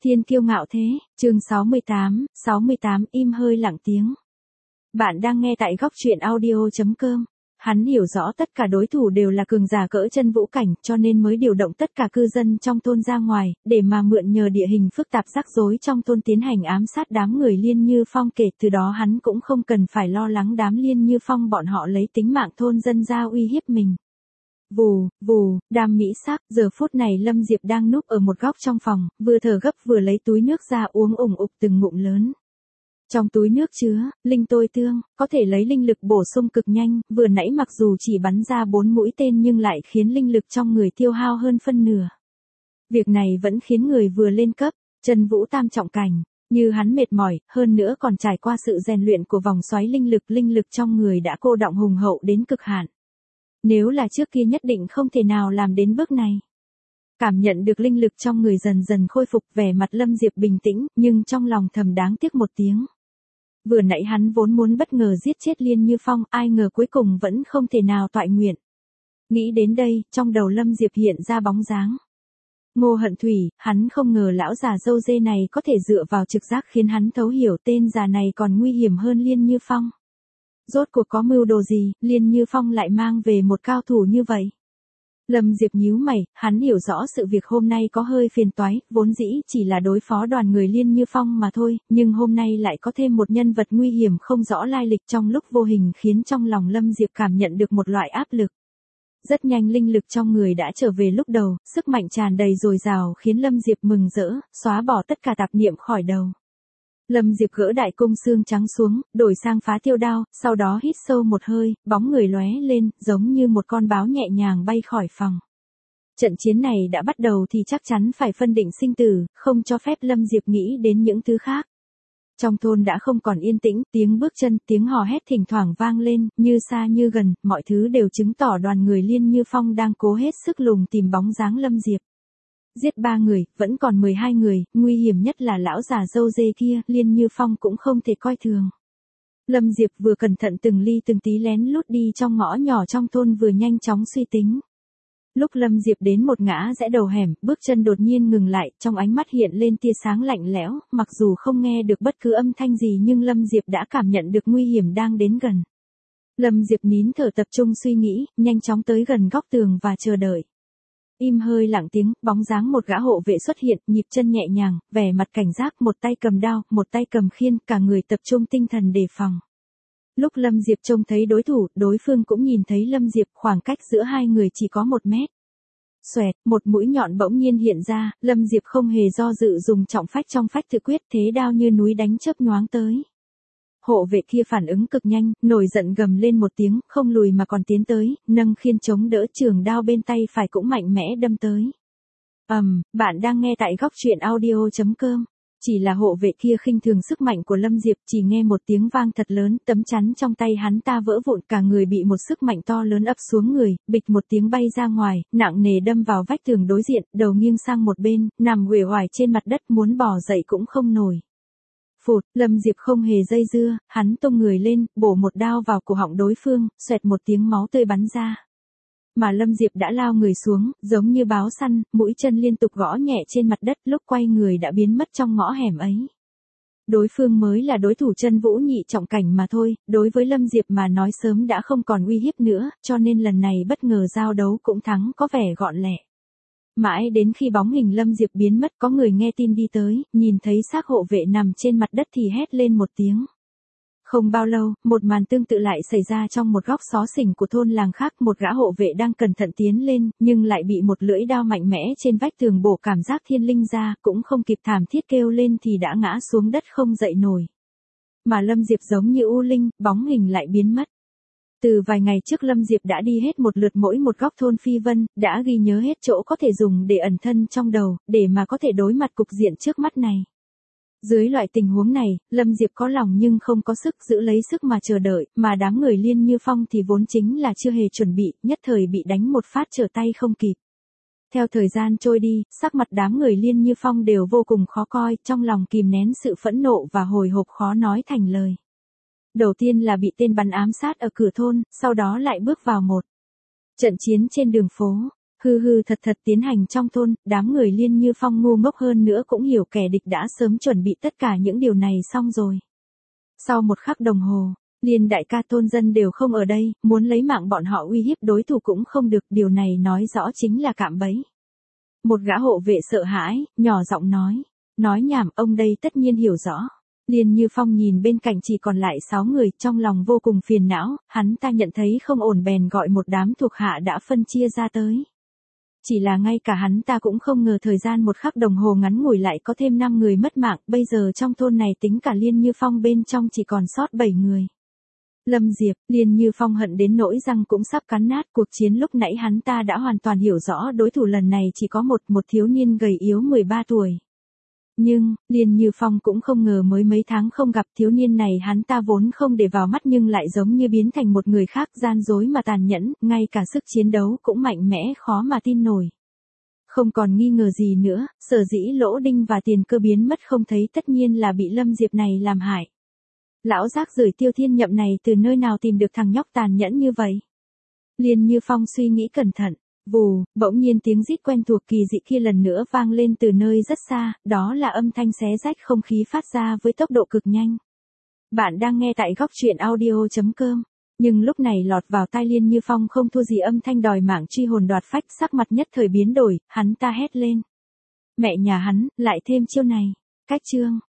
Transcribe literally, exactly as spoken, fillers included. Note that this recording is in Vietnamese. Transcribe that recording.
Thiên kiêu ngạo thế, chương sáu mươi tám, sáu mươi tám im hơi lặng tiếng. Bạn đang nghe tại góc truyện audio chấm com. Hắn hiểu rõ tất cả đối thủ đều là cường giả cỡ chân vũ cảnh, cho nên mới điều động tất cả cư dân trong thôn ra ngoài, để mà mượn nhờ địa hình phức tạp rắc rối trong thôn tiến hành ám sát đám người Liên Như Phong. Kể từ đó hắn cũng không cần phải lo lắng đám Liên Như Phong bọn họ lấy tính mạng thôn dân ra uy hiếp mình. Vù, vù, đam mỹ sắc, giờ phút này Lâm Diệp đang núp ở một góc trong phòng, vừa thở gấp vừa lấy túi nước ra uống ủng ục từng ngụm lớn. Trong túi nước chứa, linh tôi tương, có thể lấy linh lực bổ sung cực nhanh, vừa nãy mặc dù chỉ bắn ra bốn mũi tên nhưng lại khiến linh lực trong người tiêu hao hơn phân nửa. Việc này vẫn khiến người vừa lên cấp, chân vũ tam trọng cảnh, như hắn mệt mỏi, hơn nữa còn trải qua sự rèn luyện của vòng xoáy linh lực, linh lực trong người đã cô đọng hùng hậu đến cực hạn. Nếu là trước kia nhất định không thể nào làm đến bước này. Cảm nhận được linh lực trong người dần dần khôi phục, vẻ mặt Lâm Diệp bình tĩnh, nhưng trong lòng thầm đáng tiếc một tiếng. Vừa nãy hắn vốn muốn bất ngờ giết chết Liên Như Phong, ai ngờ cuối cùng vẫn không thể nào toại nguyện. Nghĩ đến đây, trong đầu Lâm Diệp hiện ra bóng dáng Ngô Hận Thủy. Hắn không ngờ lão già râu dê này có thể dựa vào trực giác khiến hắn thấu hiểu tên già này còn nguy hiểm hơn Liên Như Phong. Rốt cuộc có mưu đồ gì, Liên Như Phong lại mang về một cao thủ như vậy? Lâm Diệp nhíu mày, hắn hiểu rõ sự việc hôm nay có hơi phiền toái, vốn dĩ chỉ là đối phó đoàn người Liên Như Phong mà thôi, nhưng hôm nay lại có thêm một nhân vật nguy hiểm không rõ lai lịch trong lúc vô hình khiến trong lòng Lâm Diệp cảm nhận được một loại áp lực. Rất nhanh linh lực trong người đã trở về lúc đầu, sức mạnh tràn đầy dồi dào khiến Lâm Diệp mừng rỡ, xóa bỏ tất cả tạp niệm khỏi đầu. Lâm Diệp gỡ đại cung xương trắng xuống, đổi sang phá tiêu đao, sau đó hít sâu một hơi, bóng người lóe lên, giống như một con báo nhẹ nhàng bay khỏi phòng. Trận chiến này đã bắt đầu thì chắc chắn phải phân định sinh tử, không cho phép Lâm Diệp nghĩ đến những thứ khác. Trong thôn đã không còn yên tĩnh, tiếng bước chân, tiếng hò hét thỉnh thoảng vang lên, như xa như gần, mọi thứ đều chứng tỏ đoàn người Liên Như Phong đang cố hết sức lùng tìm bóng dáng Lâm Diệp. Giết ba người, vẫn còn mười hai người, nguy hiểm nhất là lão già râu dê kia, Liên Như Phong cũng không thể coi thường. Lâm Diệp vừa cẩn thận từng ly từng tí lén lút đi trong ngõ nhỏ trong thôn vừa nhanh chóng suy tính. Lúc Lâm Diệp đến một ngã rẽ đầu hẻm, bước chân đột nhiên ngừng lại, trong ánh mắt hiện lên tia sáng lạnh lẽo, mặc dù không nghe được bất cứ âm thanh gì nhưng Lâm Diệp đã cảm nhận được nguy hiểm đang đến gần. Lâm Diệp nín thở tập trung suy nghĩ, nhanh chóng tới gần góc tường và chờ đợi. Im hơi lặng tiếng, bóng dáng một gã hộ vệ xuất hiện, nhịp chân nhẹ nhàng, vẻ mặt cảnh giác, một tay cầm đao, một tay cầm khiên, cả người tập trung tinh thần đề phòng. Lúc Lâm Diệp trông thấy đối thủ, đối phương cũng nhìn thấy Lâm Diệp, khoảng cách giữa hai người chỉ có một mét. Xoẹt, một mũi nhọn bỗng nhiên hiện ra, Lâm Diệp không hề do dự dùng trọng phách trong phách tự quyết, thế đao như núi đánh chớp nhoáng tới. Hộ vệ kia phản ứng cực nhanh, nổi giận gầm lên một tiếng, không lùi mà còn tiến tới, nâng khiên chống đỡ, trường đao bên tay phải cũng mạnh mẽ đâm tới. Ầm, um, bạn đang nghe tại góc truyện audio chấm com. Chỉ là hộ vệ kia khinh thường sức mạnh của Lâm Diệp, chỉ nghe một tiếng vang thật lớn, tấm chắn trong tay hắn ta vỡ vụn, cả người bị một sức mạnh to lớn ập xuống người, bịch một tiếng bay ra ngoài, nặng nề đâm vào vách tường đối diện, đầu nghiêng sang một bên, nằm uể oải trên mặt đất, muốn bò dậy cũng không nổi. Phụt, Lâm Diệp không hề dây dưa, hắn tung người lên, bổ một đao vào cổ họng đối phương, xoẹt một tiếng máu tươi bắn ra. Mà Lâm Diệp đã lao người xuống, giống như báo săn, mũi chân liên tục gõ nhẹ trên mặt đất, lúc quay người đã biến mất trong ngõ hẻm ấy. Đối phương mới là đối thủ chân vũ nhị trọng cảnh mà thôi, đối với Lâm Diệp mà nói sớm đã không còn uy hiếp nữa, cho nên lần này bất ngờ giao đấu cũng thắng có vẻ gọn lẹ. Mãi đến khi bóng hình Lâm Diệp biến mất, có người nghe tin đi tới, nhìn thấy xác hộ vệ nằm trên mặt đất thì hét lên một tiếng. Không bao lâu, một màn tương tự lại xảy ra trong một góc xó xỉnh của thôn làng khác, một gã hộ vệ đang cẩn thận tiến lên, nhưng lại bị một lưỡi đao mạnh mẽ trên vách tường bổ cảm giác thiên linh ra, cũng không kịp thảm thiết kêu lên thì đã ngã xuống đất không dậy nổi. Mà Lâm Diệp giống như u linh, bóng hình lại biến mất. Từ vài ngày trước Lâm Diệp đã đi hết một lượt mỗi một góc thôn Phi Vân, đã ghi nhớ hết chỗ có thể dùng để ẩn thân trong đầu, để mà có thể đối mặt cục diện trước mắt này. Dưới loại tình huống này, Lâm Diệp có lòng nhưng không có sức giữ lấy sức mà chờ đợi, mà đám người Liên Như Phong thì vốn chính là chưa hề chuẩn bị, nhất thời bị đánh một phát trở tay không kịp. Theo thời gian trôi đi, sắc mặt đám người Liên Như Phong đều vô cùng khó coi, trong lòng kìm nén sự phẫn nộ và hồi hộp khó nói thành lời. Đầu tiên là bị tên bắn ám sát ở cửa thôn, sau đó lại bước vào một trận chiến trên đường phố. hư hư thật thật tiến hành trong thôn, đám người Liên Như Phong ngu ngốc hơn nữa cũng hiểu kẻ địch đã sớm chuẩn bị tất cả những điều này xong rồi. Sau một khắc đồng hồ, Liên đại ca thôn dân đều không ở đây, muốn lấy mạng bọn họ uy hiếp đối thủ cũng không được, điều này nói rõ chính là cạm bẫy. Một gã hộ vệ sợ hãi, nhỏ giọng nói, nói nhảm, ông đây tất nhiên hiểu rõ. Liên Như Phong nhìn bên cạnh chỉ còn lại sáu người, trong lòng vô cùng phiền não, hắn ta nhận thấy không ổn bèn gọi một đám thuộc hạ đã phân chia ra tới. Chỉ là ngay cả hắn ta cũng không ngờ thời gian một khắc đồng hồ ngắn ngủi lại có thêm năm người mất mạng, bây giờ trong thôn này tính cả Liên Như Phong bên trong chỉ còn sót bảy người. Lâm Diệp, Liên Như Phong hận đến nỗi răng cũng sắp cắn nát, cuộc chiến lúc nãy hắn ta đã hoàn toàn hiểu rõ đối thủ lần này chỉ có một, một thiếu niên gầy yếu mười ba tuổi. Nhưng, Liên Như Phong cũng không ngờ mới mấy tháng không gặp thiếu niên này hắn ta vốn không để vào mắt nhưng lại giống như biến thành một người khác, gian dối mà tàn nhẫn, ngay cả sức chiến đấu cũng mạnh mẽ khó mà tin nổi. Không còn nghi ngờ gì nữa, sở dĩ Lỗ Đinh và Tiền Cơ biến mất không thấy tất nhiên là bị Lâm Diệp này làm hại. Lão rác rưởi Tiêu Thiên Nhậm này từ nơi nào tìm được thằng nhóc tàn nhẫn như vậy? Liên Như Phong suy nghĩ cẩn thận. Vù, bỗng nhiên tiếng rít quen thuộc kỳ dị kia lần nữa vang lên từ nơi rất xa, đó là âm thanh xé rách không khí phát ra với tốc độ cực nhanh. Bạn đang nghe tại góc truyện audio chấm com, nhưng lúc này lọt vào tai Liên Như Phong không thua gì âm thanh đòi mạng truy hồn đoạt phách, sắc mặt nhất thời biến đổi, hắn ta hét lên. Mẹ nhà hắn, lại thêm chiêu này. Cách chương